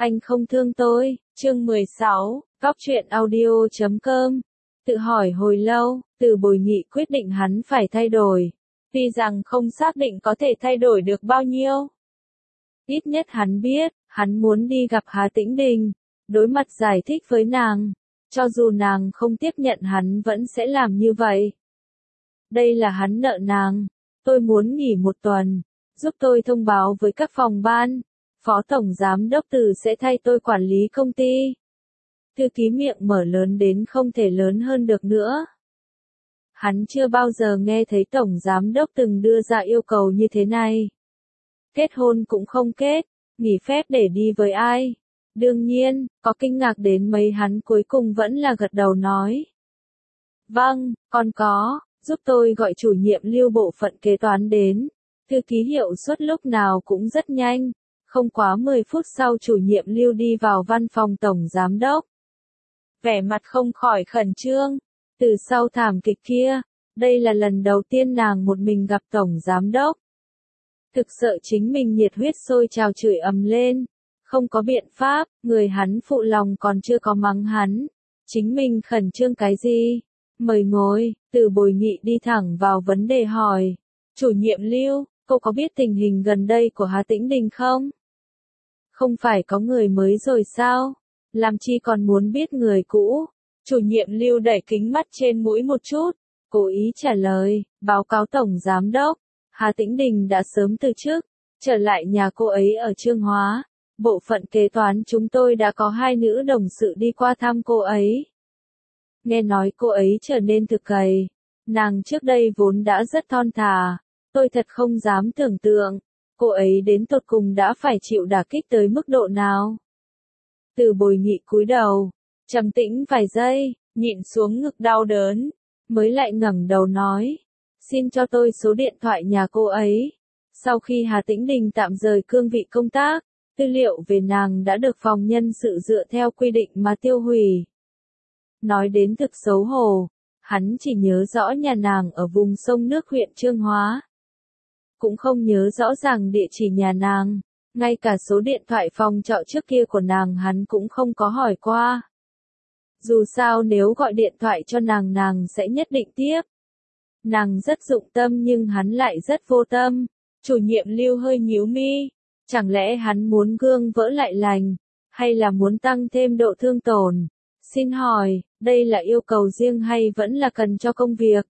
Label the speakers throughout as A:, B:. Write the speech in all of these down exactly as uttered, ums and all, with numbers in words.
A: Anh không thương tôi, chương mười sáu, góc truyện audio chấm com. Tự hỏi hồi lâu, Từ Bồi Nhị quyết định hắn phải thay đổi. Tuy rằng không xác định có thể thay đổi được bao nhiêu. Ít nhất hắn biết, hắn muốn đi gặp Hà Tĩnh Đình, đối mặt giải thích với nàng. Cho dù nàng không tiếp nhận hắn vẫn sẽ làm như vậy. Đây là hắn nợ nàng. Tôi muốn nghỉ một tuần. Giúp tôi thông báo với các phòng ban. Phó Tổng Giám Đốc Từ sẽ thay tôi quản lý công ty. Thư ký miệng mở lớn đến không thể lớn hơn được nữa. Hắn chưa bao giờ nghe thấy Tổng Giám Đốc từng đưa ra yêu cầu như thế này. Kết hôn cũng không kết, nghỉ phép để đi với ai. Đương nhiên, có kinh ngạc đến mấy hắn cuối cùng vẫn là gật đầu nói. Vâng, còn có, giúp tôi gọi chủ nhiệm Lưu bộ phận kế toán đến. Thư ký hiệu suất lúc nào cũng rất nhanh. Không quá mười phút sau chủ nhiệm Lưu đi vào văn phòng Tổng Giám Đốc. Vẻ mặt không khỏi khẩn trương. Từ sau thảm kịch kia, đây là lần đầu tiên nàng một mình gặp Tổng Giám Đốc. Thực sợ chính mình nhiệt huyết sôi trào chửi ầm lên. Không có biện pháp, người hắn phụ lòng còn chưa có mắng hắn. Chính mình khẩn trương cái gì? Mời ngồi, Từ Bồi Nhị đi thẳng vào vấn đề hỏi. Chủ nhiệm Lưu, cô có biết tình hình gần đây của Hà Tĩnh Đình không? Không phải có người mới rồi sao? Làm chi còn muốn biết người cũ? Chủ nhiệm Lưu đẩy kính mắt trên mũi một chút, cố ý trả lời, báo cáo Tổng Giám Đốc. Hà Tĩnh Đình đã sớm từ chức, trở lại nhà cô ấy ở Chương Hóa. Bộ phận kế toán chúng tôi đã có hai nữ đồng sự đi qua thăm cô ấy. Nghe nói cô ấy trở nên thực cày. Nàng trước đây vốn đã rất thon thả. Tôi thật không dám tưởng tượng. Cô ấy đến tột cùng đã phải chịu đả kích tới mức độ nào. Từ Bồi Nhị cúi đầu, trầm tĩnh vài giây, nhịn xuống ngực đau đớn, mới lại ngẩng đầu nói. Xin cho tôi số điện thoại nhà cô ấy. Sau khi Hà Tĩnh Đình tạm rời cương vị công tác, tư liệu về nàng đã được phòng nhân sự dựa theo quy định mà tiêu hủy. Nói đến thực xấu hổ, hắn chỉ nhớ rõ nhà nàng ở vùng sông nước huyện Chương Hóa. Cũng không nhớ rõ ràng địa chỉ nhà nàng, ngay cả số điện thoại phòng trọ trước kia của nàng hắn cũng không có hỏi qua. Dù sao nếu gọi điện thoại cho nàng nàng sẽ nhất định tiếp. Nàng rất dụng tâm nhưng hắn lại rất vô tâm. Chủ nhiệm Lưu hơi nhíu mi. Chẳng lẽ hắn muốn gương vỡ lại lành, hay là muốn tăng thêm độ thương tổn? Xin hỏi, đây là yêu cầu riêng hay vẫn là cần cho công việc?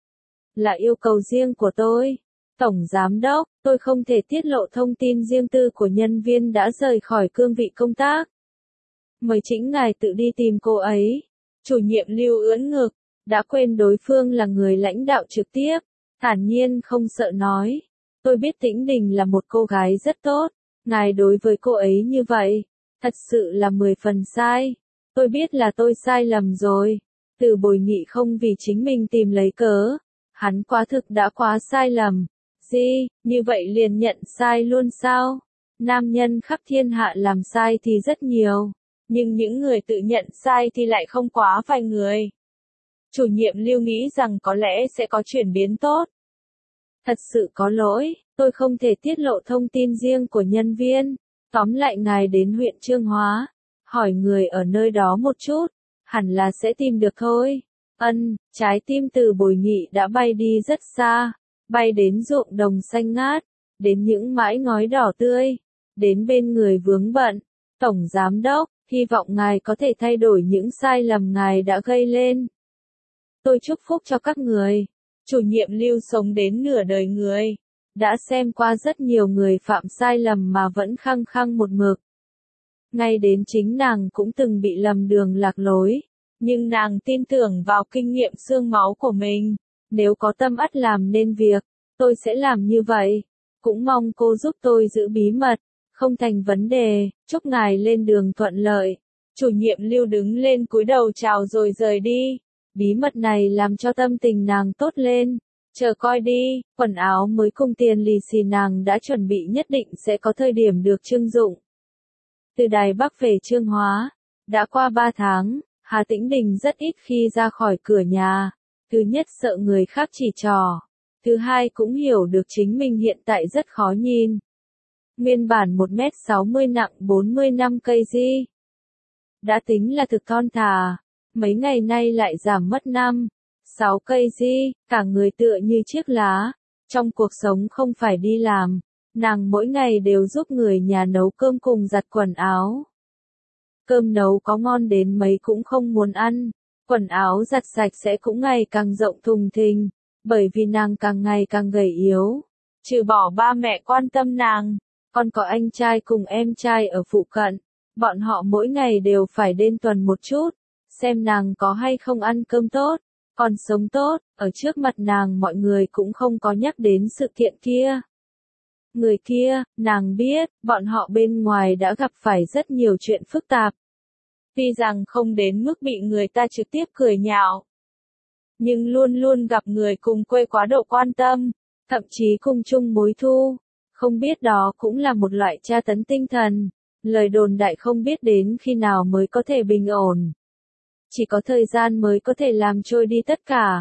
A: Là yêu cầu riêng của tôi. Tổng Giám Đốc, tôi không thể tiết lộ thông tin riêng tư của nhân viên đã rời khỏi cương vị công tác. Mời chính ngài tự đi tìm cô ấy. Chủ nhiệm Lưu ưỡn ngực, đã quên đối phương là người lãnh đạo trực tiếp, thản nhiên không sợ nói. Tôi biết Tĩnh Đình là một cô gái rất tốt, ngài đối với cô ấy như vậy, thật sự là mười phần sai. Tôi biết là tôi sai lầm rồi. Từ Bồi Nhị không vì chính mình tìm lấy cớ. Hắn quá thực đã quá sai lầm. Gì, như vậy liền nhận sai luôn sao? Nam nhân khắp thiên hạ làm sai thì rất nhiều, nhưng những người tự nhận sai thì lại không quá vài người. Chủ nhiệm Lưu nghĩ rằng có lẽ sẽ có chuyển biến tốt. Thật sự có lỗi, tôi không thể tiết lộ thông tin riêng của nhân viên. Tóm lại ngài đến huyện Chương Hóa, hỏi người ở nơi đó một chút, hẳn là sẽ tìm được thôi. Ân, trái tim Từ Bồi Nhị đã bay đi rất xa, bay đến ruộng đồng xanh ngát, đến những mãi ngói đỏ tươi, đến bên người vướng bận. Tổng Giám Đốc, hy vọng ngài có thể thay đổi những sai lầm ngài đã gây lên. Tôi chúc phúc cho các người. Chủ nhiệm Lưu sống đến nửa đời người, đã xem qua rất nhiều người phạm sai lầm mà vẫn khăng khăng một mực. Ngay đến chính nàng cũng từng bị lầm đường lạc lối, nhưng nàng tin tưởng vào kinh nghiệm xương máu của mình. Nếu có tâm ắt làm nên việc, tôi sẽ làm như vậy. Cũng mong cô giúp tôi giữ bí mật, không thành vấn đề. Chúc ngài lên đường thuận lợi. Chủ nhiệm Lưu đứng lên cúi đầu chào rồi rời đi. Bí mật này làm cho tâm tình nàng tốt lên. Chờ coi đi, quần áo mới cùng tiền lì xì nàng đã chuẩn bị nhất định sẽ có thời điểm được trưng dụng. Từ Đài Bắc về Chương Hóa, đã qua ba tháng, Hà Tĩnh Đình rất ít khi ra khỏi cửa nhà. Thứ nhất sợ người khác chỉ trỏ. Thứ hai cũng hiểu được chính mình hiện tại rất khó nhìn. Nguyên bản một mét sáu mươi nặng bốn mươi lăm ki lô gam. Đã tính là thực thon thả, mấy ngày nay lại giảm mất năm, sáu ki lô gam, cả người tựa như chiếc lá. Trong cuộc sống không phải đi làm, nàng mỗi ngày đều giúp người nhà nấu cơm cùng giặt quần áo. Cơm nấu có ngon đến mấy cũng không muốn ăn, quần áo giặt sạch sẽ cũng ngày càng rộng thùng thình, bởi vì nàng càng ngày càng gầy yếu. Trừ bỏ ba mẹ quan tâm nàng, còn có anh trai cùng em trai ở phụ cận, bọn họ mỗi ngày đều phải đến tuần một chút, xem nàng có hay không ăn cơm tốt, còn sống tốt, ở trước mặt nàng mọi người cũng không có nhắc đến sự kiện kia. Người kia, nàng biết, bọn họ bên ngoài đã gặp phải rất nhiều chuyện phức tạp. Tuy rằng không đến mức bị người ta trực tiếp cười nhạo, nhưng luôn luôn gặp người cùng quê quá độ quan tâm, thậm chí cùng chung mối thù. Không biết đó cũng là một loại tra tấn tinh thần, lời đồn đại không biết đến khi nào mới có thể bình ổn. Chỉ có thời gian mới có thể làm trôi đi tất cả.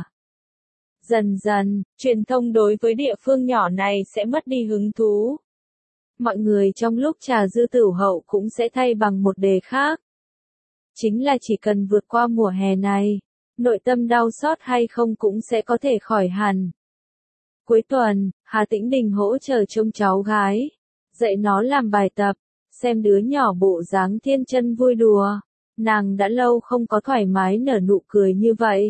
A: Dần dần, truyền thông đối với địa phương nhỏ này sẽ mất đi hứng thú. Mọi người trong lúc trà dư tửu hậu cũng sẽ thay bằng một đề khác. Chính là chỉ cần vượt qua mùa hè này, nội tâm đau xót hay không cũng sẽ có thể khỏi hẳn. Cuối tuần, Hà Tĩnh Đình hỗ trợ trông cháu gái, dạy nó làm bài tập, xem đứa nhỏ bộ dáng thiên chân vui đùa. Nàng đã lâu không có thoải mái nở nụ cười như vậy.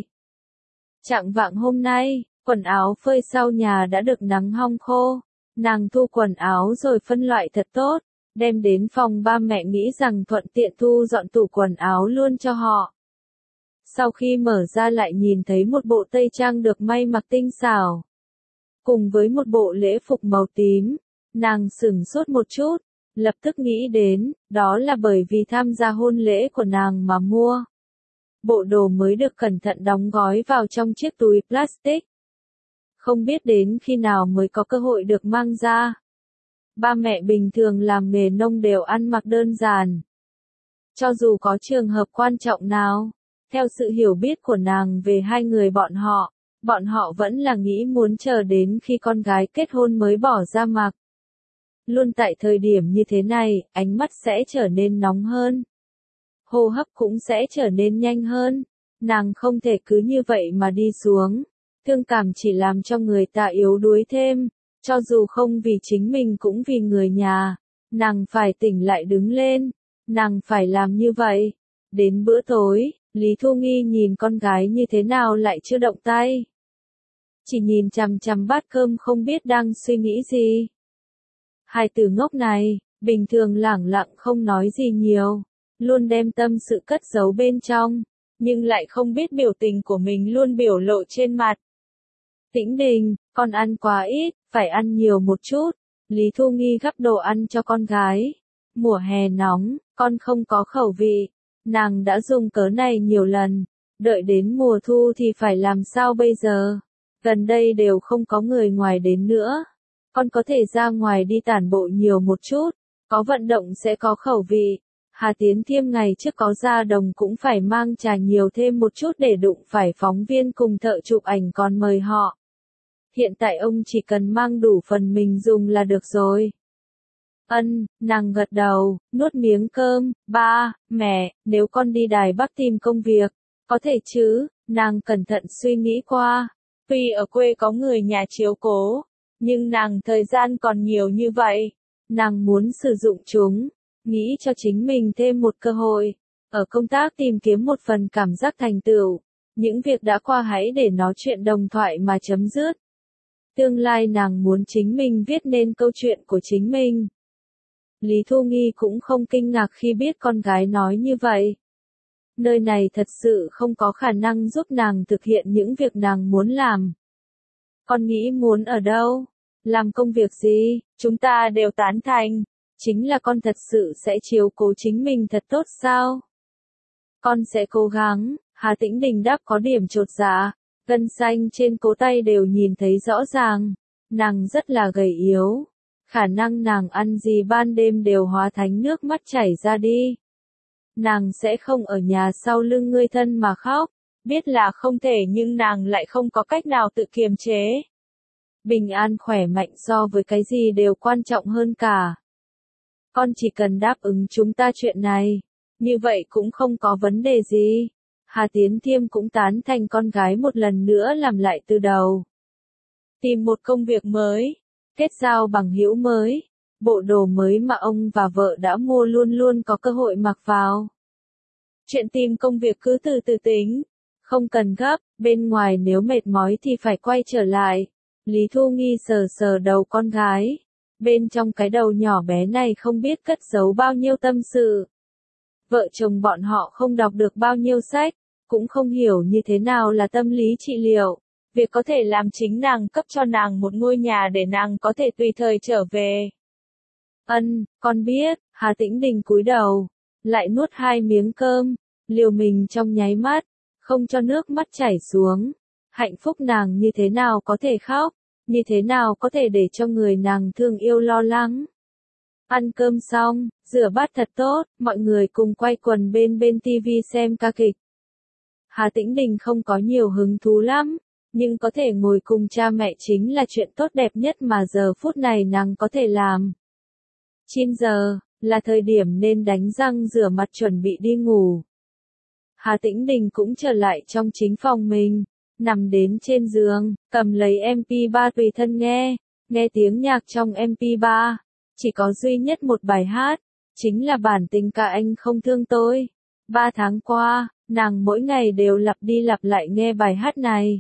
A: Chạng vạng hôm nay, quần áo phơi sau nhà đã được nắng hong khô. Nàng thu quần áo rồi phân loại thật tốt, đem đến phòng ba mẹ nghĩ rằng thuận tiện thu dọn tủ quần áo luôn cho họ. Sau khi mở ra lại nhìn thấy một bộ tây trang được may mặc tinh xảo, cùng với một bộ lễ phục màu tím, nàng sửng sốt một chút, lập tức nghĩ đến, đó là bởi vì tham gia hôn lễ của nàng mà mua. Bộ đồ mới được cẩn thận đóng gói vào trong chiếc túi plastic. Không biết đến khi nào mới có cơ hội được mang ra. Ba mẹ bình thường làm nghề nông đều ăn mặc đơn giản. Cho dù có trường hợp quan trọng nào, theo sự hiểu biết của nàng về hai người bọn họ, bọn họ vẫn là nghĩ muốn chờ đến khi con gái kết hôn mới bỏ ra mặc. Luôn tại thời điểm như thế này, ánh mắt sẽ trở nên nóng hơn. Hô hấp cũng sẽ trở nên nhanh hơn. Nàng không thể cứ như vậy mà đi xuống. Thương cảm chỉ làm cho người ta yếu đuối thêm. Cho dù không vì chính mình cũng vì người nhà. Nàng phải tỉnh lại đứng lên. Nàng phải làm như vậy. Đến bữa tối, Lý Thu Nghi nhìn con gái như thế nào lại chưa động tay. Chỉ nhìn chằm chằm bát cơm không biết đang suy nghĩ gì. Hai từ ngốc này, bình thường lẳng lặng không nói gì nhiều, luôn đem tâm sự cất giấu bên trong, nhưng lại không biết biểu tình của mình luôn biểu lộ trên mặt. Tĩnh Đình, con ăn quá ít, phải ăn nhiều một chút. Lý Thu Nghi gắp đồ ăn cho con gái. Mùa hè nóng, con không có khẩu vị. Nàng đã dùng cớ này nhiều lần, đợi đến mùa thu thì phải làm sao bây giờ? Gần đây đều không có người ngoài đến nữa. Con có thể ra ngoài đi tản bộ nhiều một chút, có vận động sẽ có khẩu vị. Hà Tiến Thiêm ngày trước có ra đồng cũng phải mang trà nhiều thêm một chút để đụng phải phóng viên cùng thợ chụp ảnh còn mời họ. Hiện tại ông chỉ cần mang đủ phần mình dùng là được rồi. Ân, nàng gật đầu, nuốt miếng cơm. Ba, mẹ, nếu con đi Đài Bắc tìm công việc, có thể chứ? Nàng cẩn thận suy nghĩ qua. Tuy ở quê có người nhà chiếu cố, nhưng nàng thời gian còn nhiều như vậy. Nàng muốn sử dụng chúng, nghĩ cho chính mình thêm một cơ hội. Ở công tác tìm kiếm một phần cảm giác thành tựu. Những việc đã qua hãy để nó chuyện đồng thoại mà chấm dứt. Tương lai nàng muốn chính mình viết nên câu chuyện của chính mình. Lý Thu Nghi cũng không kinh ngạc khi biết con gái nói như vậy. Nơi này thật sự không có khả năng giúp nàng thực hiện những việc nàng muốn làm. Con nghĩ muốn ở đâu? Làm công việc gì? Chúng ta đều tán thành. Chính là con thật sự sẽ chiếu cố chính mình thật tốt sao? Con sẽ cố gắng. Hà Tĩnh Đình đáp có điểm chột dạ. Gân xanh trên cổ tay đều nhìn thấy rõ ràng. Nàng rất là gầy yếu. Khả năng nàng ăn gì ban đêm đều hóa thành nước mắt chảy ra đi. Nàng sẽ không ở nhà sau lưng người thân mà khóc. Biết là không thể nhưng nàng lại không có cách nào tự kiềm chế. Bình an khỏe mạnh so với cái gì đều quan trọng hơn cả. con chỉ cần đáp ứng chúng ta chuyện này, như vậy cũng không có vấn đề gì. Hà Tiến Thiêm cũng tán thành con gái một lần nữa làm lại từ đầu. Tìm một công việc mới, kết giao bằng hữu mới, bộ đồ mới mà ông và vợ đã mua luôn luôn có cơ hội mặc vào. Chuyện tìm công việc cứ từ từ tính, không cần gấp, bên ngoài nếu mệt mỏi thì phải quay trở lại. Lý Thu Nghi sờ sờ đầu con gái, bên trong cái đầu nhỏ bé này không biết cất giấu bao nhiêu tâm sự. Vợ chồng bọn họ không đọc được bao nhiêu sách, cũng không hiểu như thế nào là tâm lý trị liệu. Việc có thể làm chính nàng cấp cho nàng một ngôi nhà để nàng có thể tùy thời trở về. Ân, con biết. Hà Tĩnh Đình cúi đầu, lại nuốt hai miếng cơm, liều mình trong nháy mắt, không cho nước mắt chảy xuống. Hạnh phúc nàng như thế nào có thể khóc, như thế nào có thể để cho người nàng thương yêu lo lắng. Ăn cơm xong, rửa bát thật tốt, mọi người cùng quay quần bên bên tivi xem ca kịch. Hà Tĩnh Đình không có nhiều hứng thú lắm, nhưng có thể ngồi cùng cha mẹ chính là chuyện tốt đẹp nhất mà giờ phút này nàng có thể làm. chín giờ, là thời điểm nên đánh răng rửa mặt chuẩn bị đi ngủ. Hà Tĩnh Đình cũng trở lại trong chính phòng mình, nằm đến trên giường, cầm lấy em pê ba tùy thân nghe, nghe tiếng nhạc trong em pê ba. Chỉ có duy nhất một bài hát, chính là bản tình ca anh không thương tôi. Ba tháng qua, nàng mỗi ngày đều lặp đi lặp lại nghe bài hát này.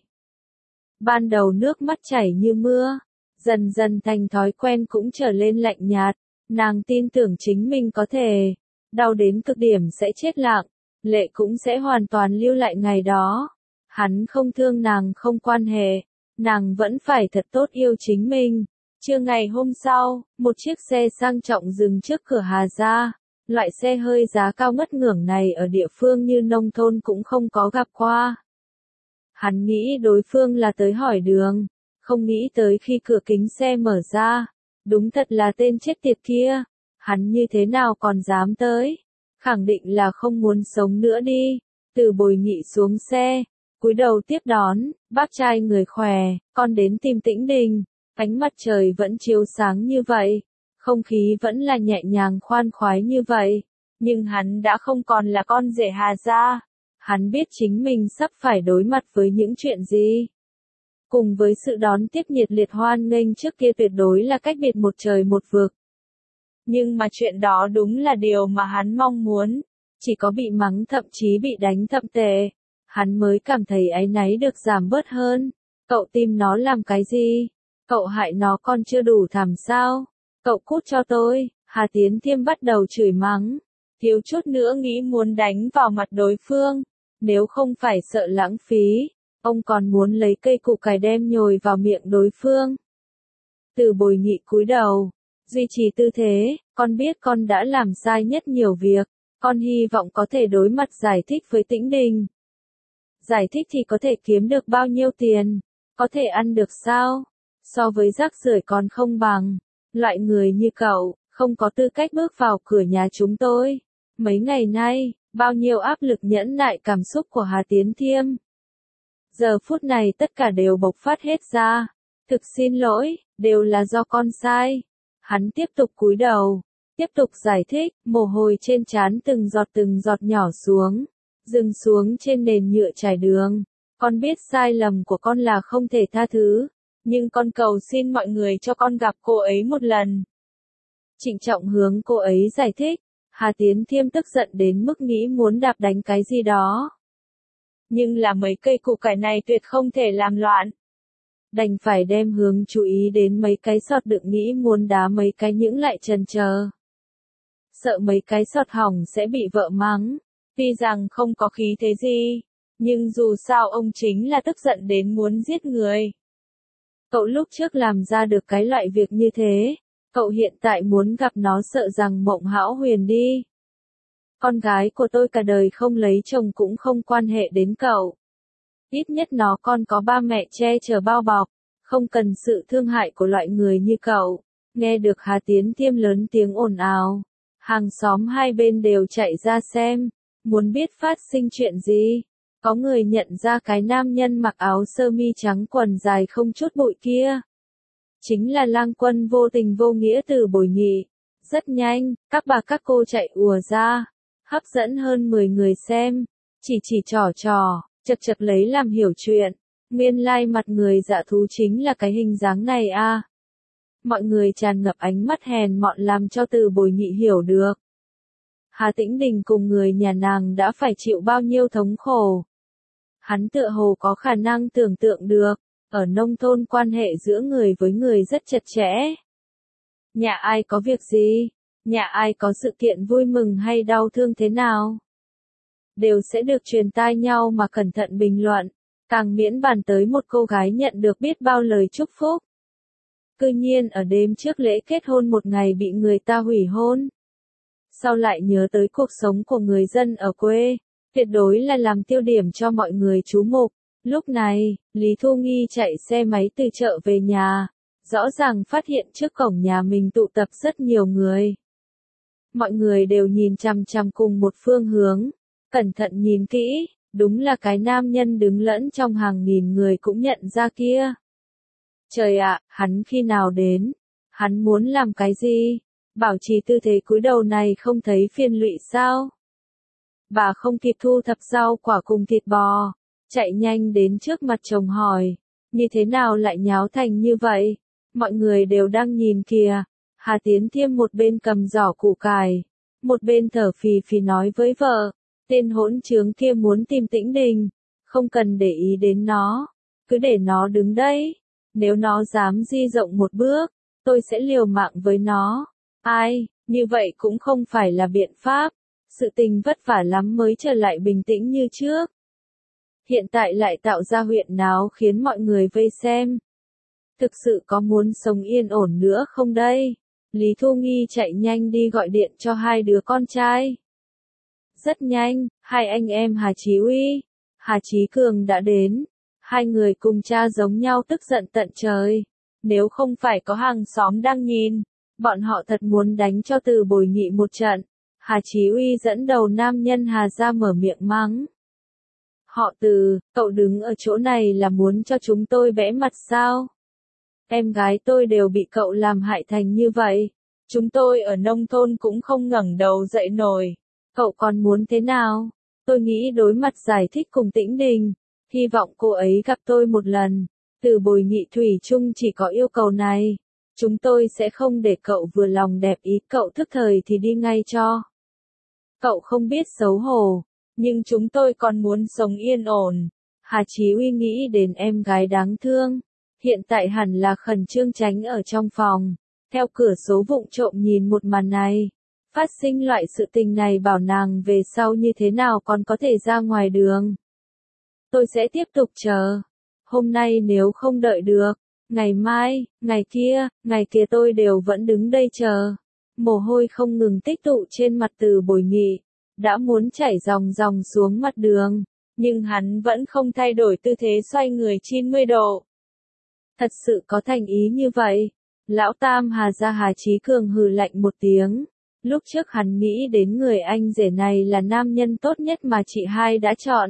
A: Ban đầu nước mắt chảy như mưa, dần dần thành thói quen cũng trở lên lạnh nhạt. Nàng tin tưởng chính mình có thể, đau đến cực điểm sẽ chết lặng, lệ cũng sẽ hoàn toàn lưu lại ngày đó. Hắn không thương nàng không quan hệ, nàng vẫn phải thật tốt yêu chính mình. Trưa ngày hôm sau, một chiếc xe sang trọng dừng trước cửa Hà gia. Loại xe hơi giá cao ngất ngưởng này ở địa phương như nông thôn cũng không có gặp qua. Hắn nghĩ đối phương là tới hỏi đường, không nghĩ tới khi cửa kính xe mở ra. Đúng thật là tên chết tiệt kia, hắn như thế nào còn dám tới, khẳng định là không muốn sống nữa đi. Từ Bồi Nhị xuống xe, cúi đầu tiếp đón, bác trai người khỏe, con đến tìm Tĩnh Đình. Ánh mặt trời vẫn chiếu sáng như vậy, không khí vẫn là nhẹ nhàng khoan khoái như vậy, nhưng hắn đã không còn là con rể Hà gia. Hắn biết chính mình sắp phải đối mặt với những chuyện gì. Cùng với sự đón tiếp nhiệt liệt hoan nghênh trước kia tuyệt đối là cách biệt một trời một vực. Nhưng mà chuyện đó đúng là điều mà hắn mong muốn, chỉ có bị mắng thậm chí bị đánh thậm tệ, hắn mới cảm thấy áy náy được giảm bớt hơn. Cậu tìm nó làm cái gì? Cậu hại nó con chưa đủ thảm sao? Cậu cút cho tôi. Hà Tiến Thiêm bắt đầu chửi mắng, thiếu chút nữa nghĩ muốn đánh vào mặt đối phương, nếu không phải sợ lãng phí. Ông còn muốn lấy cây củ cải đem nhồi vào miệng đối phương. Từ Bồi Nhị cúi đầu, duy trì tư thế, con biết con đã làm sai nhất nhiều việc, con hy vọng có thể đối mặt giải thích với Tĩnh Đình. Giải thích thì có thể kiếm được bao nhiêu tiền, có thể ăn được sao, so với rác rưởi còn không bằng, loại người như cậu, không có tư cách bước vào cửa nhà chúng tôi. Mấy ngày nay, bao nhiêu áp lực nhẫn nại cảm xúc của Hà Tiến Thiêm. Giờ phút này tất cả đều bộc phát hết ra. Thực xin lỗi, đều là do con sai. Hắn tiếp tục cúi đầu, tiếp tục giải thích, mồ hôi trên trán từng giọt từng giọt nhỏ xuống, dừng xuống trên nền nhựa trải đường. Con biết sai lầm của con là không thể tha thứ, nhưng con cầu xin mọi người cho con gặp cô ấy một lần. Trịnh trọng hướng cô ấy giải thích, Hà Tiến Thiêm tức giận đến mức nghĩ muốn đạp đánh cái gì đó. Nhưng là mấy cây củ cải này tuyệt không thể làm loạn. Đành phải đem hướng chú ý đến mấy cái sọt đựng nghĩ muốn đá mấy cái những lại chần chờ. Sợ mấy cái sọt hỏng sẽ bị vợ mắng, tuy rằng không có khí thế gì, nhưng dù sao ông chính là tức giận đến muốn giết người. Cậu lúc trước làm ra được cái loại việc như thế, cậu hiện tại muốn gặp nó sợ rằng mộng hão huyền đi. Con gái của tôi cả đời không lấy chồng cũng không quan hệ đến cậu. Ít nhất nó còn có ba mẹ che chở bao bọc, không cần sự thương hại của loại người như cậu. Nghe được Hà Tiến Thiêm lớn tiếng ồn ào, hàng xóm hai bên đều chạy ra xem, muốn biết phát sinh chuyện gì. Có người nhận ra cái nam nhân mặc áo sơ mi trắng quần dài không chút bụi kia. Chính là lang quân vô tình vô nghĩa Từ Bồi Nhị. Rất nhanh, các bà các cô chạy ùa ra, hấp dẫn hơn mười người xem, chỉ chỉ trò trò, chật chật lấy làm hiểu chuyện. Nguyên lai like mặt người dạ thú chính là cái hình dáng này a. À. Mọi người tràn ngập ánh mắt hèn mọn làm cho Từ Bồi Nhị hiểu được. Hà Tĩnh Đình cùng người nhà nàng đã phải chịu bao nhiêu thống khổ. Hắn tựa hồ có khả năng tưởng tượng được, ở nông thôn quan hệ giữa người với người rất chặt chẽ. Nhà ai có việc gì, nhà ai có sự kiện vui mừng hay đau thương thế nào, đều sẽ được truyền tai nhau mà cẩn thận bình luận, càng miễn bàn tới một cô gái nhận được biết bao lời chúc phúc. Cư nhiên ở đêm trước lễ kết hôn một ngày bị người ta hủy hôn. Sau lại nhớ tới cuộc sống của người dân ở quê, tuyệt đối là làm tiêu điểm cho mọi người chú mục. Lúc này, Lý Thu Nghi chạy xe máy từ chợ về nhà, rõ ràng phát hiện trước cổng nhà mình tụ tập rất nhiều người. Mọi người đều nhìn chằm chằm cùng một phương hướng, cẩn thận nhìn kỹ, đúng là cái nam nhân đứng lẫn trong hàng nghìn người cũng nhận ra kia. Trời ạ, hắn khi nào đến? Hắn muốn làm cái gì? Bảo trì tư thế cúi đầu này không thấy phiền lụy sao? Bà không kịp thu thập rau quả cùng thịt bò, chạy nhanh đến trước mặt chồng hỏi, như thế nào lại nháo thành như vậy? Mọi người đều đang nhìn kìa. Hà Tiến Thiêm một bên cầm giỏ củ cải, một bên thở phì phì nói với vợ, tên hỗn trướng kia muốn tìm Tĩnh Đình, không cần để ý đến nó, cứ để nó đứng đấy, nếu nó dám di rộng một bước, tôi sẽ liều mạng với nó. Ai, như vậy cũng không phải là biện pháp, sự tình vất vả lắm mới trở lại bình tĩnh như trước. Hiện tại lại tạo ra huyễn náo khiến mọi người vây xem. Thực sự có muốn sống yên ổn nữa không đây? Lý Thu Nghi chạy nhanh đi gọi điện cho hai đứa con trai. Rất nhanh, hai anh em Hà Chí Uy, Hà Chí Cường đã đến. Hai người cùng cha giống nhau tức giận tận trời. Nếu không phải có hàng xóm đang nhìn, bọn họ thật muốn đánh cho Từ Bồi Nhị một trận. Hà Chí Uy dẫn đầu nam nhân Hà ra mở miệng mắng. Họ Từ, cậu đứng ở chỗ này là muốn cho chúng tôi bẽ mặt sao? Em gái tôi đều bị cậu làm hại thành như vậy. Chúng tôi ở nông thôn cũng không ngẩng đầu dậy nổi. Cậu còn muốn thế nào? Tôi nghĩ đối mặt giải thích cùng Tĩnh Đình. Hy vọng cô ấy gặp tôi một lần. Từ Bồi Nhị thủy chung chỉ có yêu cầu này. Chúng tôi sẽ không để cậu vừa lòng đẹp ý cậu thức thời thì đi ngay cho. Cậu không biết xấu hổ. Nhưng chúng tôi còn muốn sống yên ổn. Hà Chí Uy nghĩ đến em gái đáng thương. Hiện tại hẳn là khẩn trương tránh ở trong phòng. Theo cửa số vụng trộm nhìn một màn này. Phát sinh loại sự tình này bảo nàng về sau như thế nào còn có thể ra ngoài đường. Tôi sẽ tiếp tục chờ. Hôm nay nếu không đợi được, ngày mai, ngày kia, ngày kia tôi đều vẫn đứng đây chờ. Mồ hôi không ngừng tích tụ trên mặt Từ Bồi Nhị, đã muốn chảy ròng ròng xuống mặt đường, nhưng hắn vẫn không thay đổi tư thế xoay người chín mươi độ. Thật sự có thành ý như vậy. Lão Tam Hà ra Hà Chí Cường hừ lạnh một tiếng. Lúc trước hắn nghĩ đến người anh rể này là nam nhân tốt nhất mà chị hai đã chọn.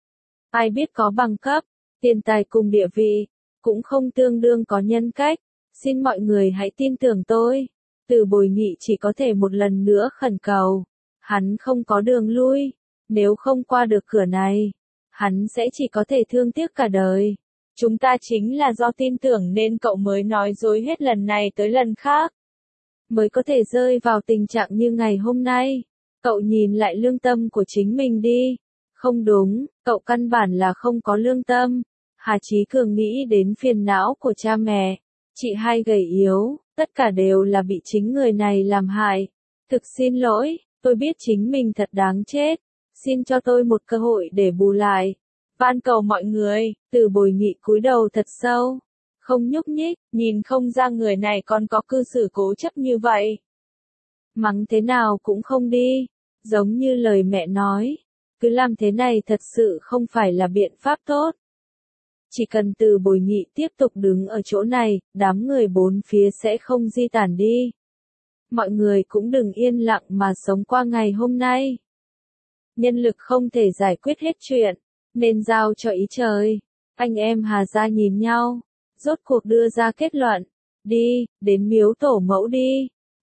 A: Ai biết có bằng cấp, tiền tài cùng địa vị, cũng không tương đương có nhân cách. Xin mọi người hãy tin tưởng tôi. Từ Bồi Nhị chỉ có thể một lần nữa khẩn cầu. Hắn không có đường lui. Nếu không qua được cửa này, hắn sẽ chỉ có thể thương tiếc cả đời. Chúng ta chính là do tin tưởng nên cậu mới nói dối hết lần này tới lần khác. Mới có thể rơi vào tình trạng như ngày hôm nay. Cậu nhìn lại lương tâm của chính mình đi. Không đúng, cậu căn bản là không có lương tâm. Hà Chí Cường nghĩ đến phiền não của cha mẹ. Chị hai gầy yếu, tất cả đều là bị chính người này làm hại. Thực xin lỗi, tôi biết chính mình thật đáng chết. Xin cho tôi một cơ hội để bù lại. Van cầu mọi người. Từ Bồi Nhị cúi đầu thật sâu, không nhúc nhích, nhìn không ra người này còn có cư xử cố chấp như vậy. Mắng thế nào cũng không đi, giống như lời mẹ nói, cứ làm thế này thật sự không phải là biện pháp tốt. Chỉ cần Từ Bồi Nhị tiếp tục đứng ở chỗ này, đám người bốn phía sẽ không di tản đi. Mọi người cũng đừng yên lặng mà sống qua ngày hôm nay. Nhân lực không thể giải quyết hết chuyện, nên giao cho ý trời. Anh em Hà gia nhìn nhau, rốt cuộc đưa ra kết luận. Đi, đến miếu tổ mẫu đi.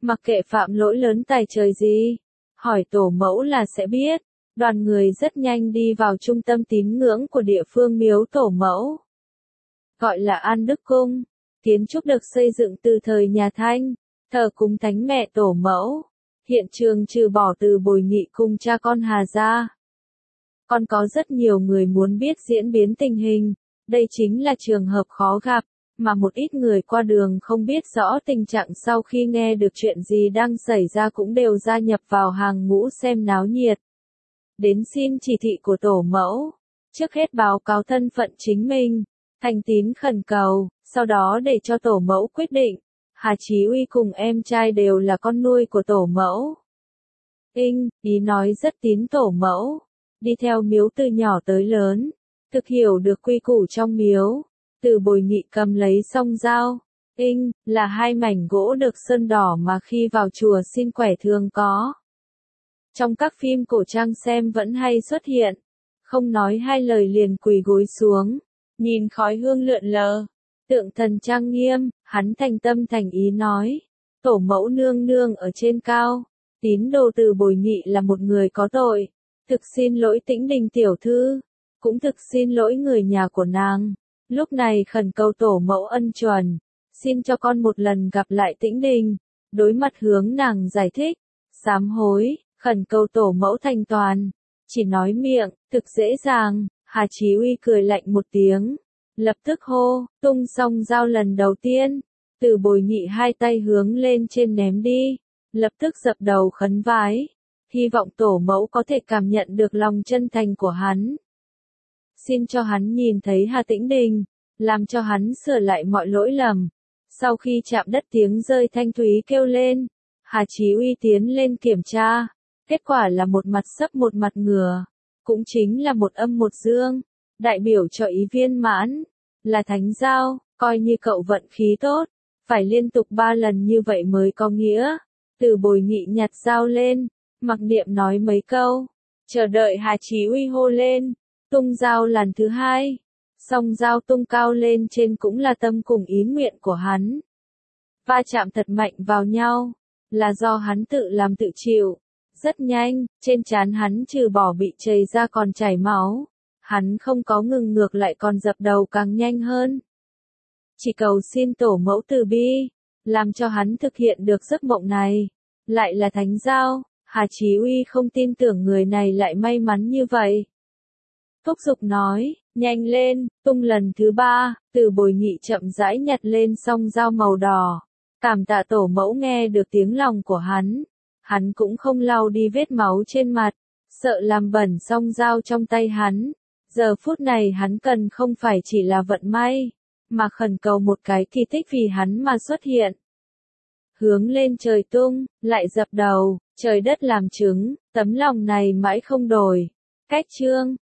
A: mặc kệ phạm lỗi lớn tài trời gì, hỏi tổ mẫu là sẽ biết. Đoàn người rất nhanh đi vào trung tâm tín ngưỡng của địa phương miếu tổ mẫu, gọi là An Đức Cung. Kiến trúc được xây dựng từ thời nhà Thanh, thờ cúng thánh mẹ tổ mẫu. Hiện trường trừ bỏ Từ Bồi Nhị cùng cha con Hà ra, còn có rất nhiều người muốn biết diễn biến tình hình. Đây chính là trường hợp khó gặp, mà một ít người qua đường không biết rõ tình trạng sau khi nghe được chuyện gì đang xảy ra cũng đều gia nhập vào hàng ngũ xem náo nhiệt. Đến xin chỉ thị của tổ mẫu, trước hết báo cáo thân phận chính mình, thành tín khẩn cầu, sau đó để cho tổ mẫu quyết định. Hà Chí Uy cùng em trai đều là con nuôi của tổ mẫu. Inh, ý nói rất tín tổ mẫu, đi theo miếu từ nhỏ tới lớn, thực hiểu được quy củ trong miếu. Từ Bồi Nhị cầm lấy song dao. Inh, là hai mảnh gỗ được sơn đỏ mà khi vào chùa xin quẻ thường có. Trong các phim cổ trang xem vẫn hay xuất hiện. Không nói hai lời liền quỳ gối xuống, nhìn khói hương lượn lờ, tượng thần trang nghiêm, hắn thành tâm thành ý nói. Tổ mẫu nương nương ở trên cao, tín đồ Từ Bồi Nhị là một người có tội. Thực xin lỗi Tĩnh Đình tiểu thư, cũng thực xin lỗi người nhà của nàng. Lúc này khẩn cầu tổ mẫu ân chuẩn, xin cho con một lần gặp lại Tĩnh Đình, đối mặt hướng nàng giải thích, sám hối, khẩn cầu tổ mẫu thành toàn. Chỉ nói miệng, thực dễ dàng. Hà Chí Uy cười lạnh một tiếng, lập tức hô, tung song dao lần đầu tiên. Từ Bồi Nhị hai tay hướng lên trên ném đi, lập tức dập đầu khấn vái, hy vọng tổ mẫu có thể cảm nhận được lòng chân thành của hắn. Xin cho hắn nhìn thấy Hà Tĩnh Đình, làm cho hắn sửa lại mọi lỗi lầm. Sau khi chạm đất tiếng rơi thanh thúy kêu lên, Hà Chí Uy tiến lên kiểm tra, kết quả là một mặt sấp một mặt ngửa, cũng chính là một âm một dương, đại biểu cho ý viên mãn, là thánh giao, coi như cậu vận khí tốt, phải liên tục ba lần như vậy mới có nghĩa. Từ Bồi Nhị nhặt dao lên, mặc niệm nói mấy câu, chờ đợi Hà Chí Uy hô lên, tung dao lần thứ hai. Song dao tung cao lên trên cũng là tâm cùng ý nguyện của hắn. Va chạm thật mạnh vào nhau, là do hắn tự làm tự chịu. Rất nhanh, trên trán hắn trừ bỏ bị chảy ra còn chảy máu. Hắn không có ngừng ngược lại còn dập đầu càng nhanh hơn. Chỉ cầu xin tổ mẫu từ bi, làm cho hắn thực hiện được giấc mộng này. Lại là thánh giao, Hà Chí Uy không tin tưởng người này lại may mắn như vậy. Thúc giục nói, nhanh lên, tung lần thứ ba. Từ Bồi Nhị chậm rãi nhặt lên song dao màu đỏ. Cảm tạ tổ mẫu nghe được tiếng lòng của hắn. Hắn cũng không lau đi vết máu trên mặt, sợ làm bẩn song dao trong tay hắn. Giờ phút này hắn cần không phải chỉ là vận may, mà khẩn cầu một cái kỳ tích vì hắn mà xuất hiện. Hướng lên trời tung, lại dập đầu, trời đất làm chứng, tấm lòng này mãi không đổi. Cách chương